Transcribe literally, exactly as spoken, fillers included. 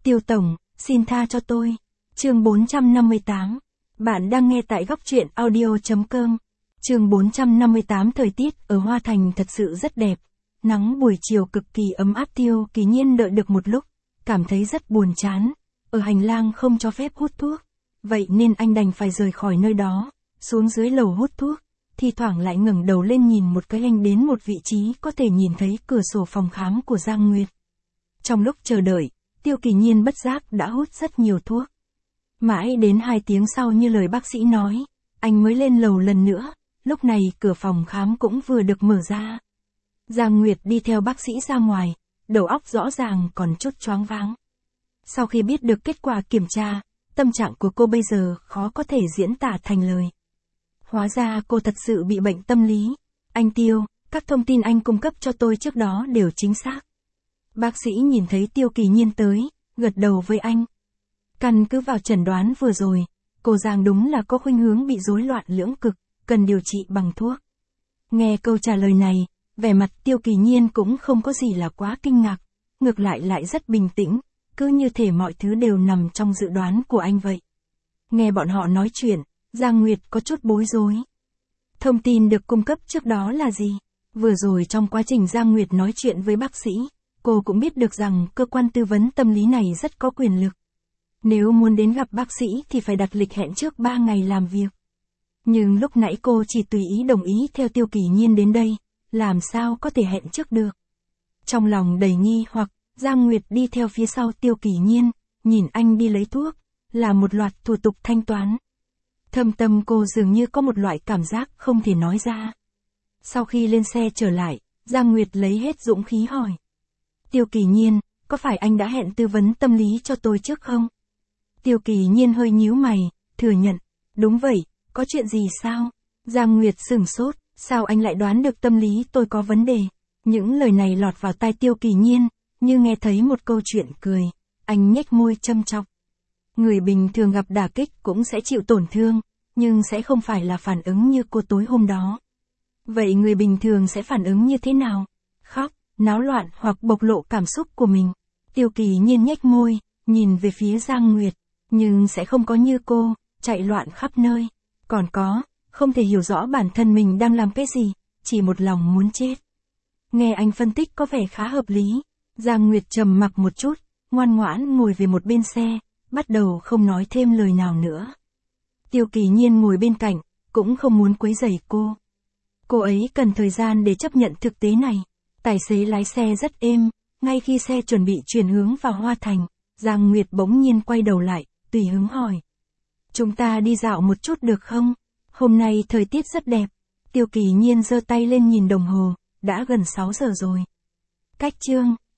Tiêu Tổng, xin tha cho tôi. Chương bốn trăm năm mươi tám. Bạn đang nghe tại góc truyện audio.com. Chương bốn trăm năm mươi tám. Thời tiết ở Hoa Thành thật sự rất đẹp. Nắng buổi chiều cực kỳ ấm áp. Tiêu Kỳ Nhiên đợi được một lúc, cảm thấy rất buồn chán. Ở hành lang không cho phép hút thuốc. Vậy nên anh đành phải rời khỏi nơi đó, xuống dưới lầu hút thuốc. Thi thoảng lại ngẩng đầu lên nhìn một cái anh đến một vị trí có thể nhìn thấy cửa sổ phòng khám của Giang Nguyệt. Trong lúc chờ đợi, Tiêu Kỳ Nhiên bất giác đã hút rất nhiều thuốc. Mãi đến hai tiếng sau như lời bác sĩ nói, anh mới lên lầu lần nữa, lúc này cửa phòng khám cũng vừa được mở ra. Giang Nguyệt đi theo bác sĩ ra ngoài, đầu óc rõ ràng còn chút choáng váng. Sau khi biết được kết quả kiểm tra, tâm trạng của cô bây giờ khó có thể diễn tả thành lời. Hóa ra cô thật sự bị bệnh tâm lý. Anh Tiêu, các thông tin anh cung cấp cho tôi trước đó đều chính xác. Bác sĩ nhìn thấy Tiêu Kỳ Nhiên tới, gật đầu với anh. Căn cứ vào chẩn đoán vừa rồi, cô Giang đúng là có khuynh hướng bị rối loạn lưỡng cực, cần điều trị bằng thuốc. Nghe câu trả lời này, vẻ mặt Tiêu Kỳ Nhiên cũng không có gì là quá kinh ngạc, ngược lại lại rất bình tĩnh, cứ như thể mọi thứ đều nằm trong dự đoán của anh vậy. Nghe bọn họ nói chuyện, Giang Nguyệt có chút bối rối. Thông tin được cung cấp trước đó là gì? Vừa rồi trong quá trình Giang Nguyệt nói chuyện với bác sĩ, cô cũng biết được rằng cơ quan tư vấn tâm lý này rất có quyền lực. Nếu muốn đến gặp bác sĩ thì phải đặt lịch hẹn trước ba ngày làm việc. Nhưng lúc nãy cô chỉ tùy ý đồng ý theo Tiêu Kỳ Nhiên đến đây, làm sao có thể hẹn trước được. Trong lòng đầy nghi hoặc, Giang Nguyệt đi theo phía sau Tiêu Kỳ Nhiên, nhìn anh đi lấy thuốc, là một loạt thủ tục thanh toán. Thâm tâm cô dường như có một loại cảm giác không thể nói ra. Sau khi lên xe trở lại, Giang Nguyệt lấy hết dũng khí hỏi. Tiêu Kỳ Nhiên, có phải anh đã hẹn tư vấn tâm lý cho tôi trước không? Tiêu Kỳ Nhiên hơi nhíu mày, thừa nhận. Đúng vậy, có chuyện gì sao? Giang Nguyệt sửng sốt, sao anh lại đoán được tâm lý tôi có vấn đề? Những lời này lọt vào tai Tiêu Kỳ Nhiên, như nghe thấy một câu chuyện cười. Anh nhếch môi châm chọc. Người bình thường gặp đả kích cũng sẽ chịu tổn thương, nhưng sẽ không phải là phản ứng như cô tối hôm đó. Vậy người bình thường sẽ phản ứng như thế nào? Khóc, náo loạn hoặc bộc lộ cảm xúc của mình. Tiêu Kỳ Nhiên nhếch môi, nhìn về phía Giang Nguyệt, nhưng sẽ không có như cô, chạy loạn khắp nơi. Còn có, không thể hiểu rõ bản thân mình đang làm cái gì, chỉ một lòng muốn chết. Nghe anh phân tích có vẻ khá hợp lý. Giang Nguyệt trầm mặc một chút, ngoan ngoãn ngồi về một bên xe, bắt đầu không nói thêm lời nào nữa. Tiêu Kỳ Nhiên ngồi bên cạnh, cũng không muốn quấy rầy cô. Cô ấy cần thời gian để chấp nhận thực tế này. Tài xế lái xe rất êm, ngay khi xe chuẩn bị chuyển hướng vào Hoa Thành, Giang Nguyệt bỗng nhiên quay đầu lại, tùy hứng hỏi. Chúng ta đi dạo một chút được không? Hôm nay thời tiết rất đẹp. Tiêu Kỳ Nhiên giơ tay lên nhìn đồng hồ, đã gần sáu giờ rồi. Cách chương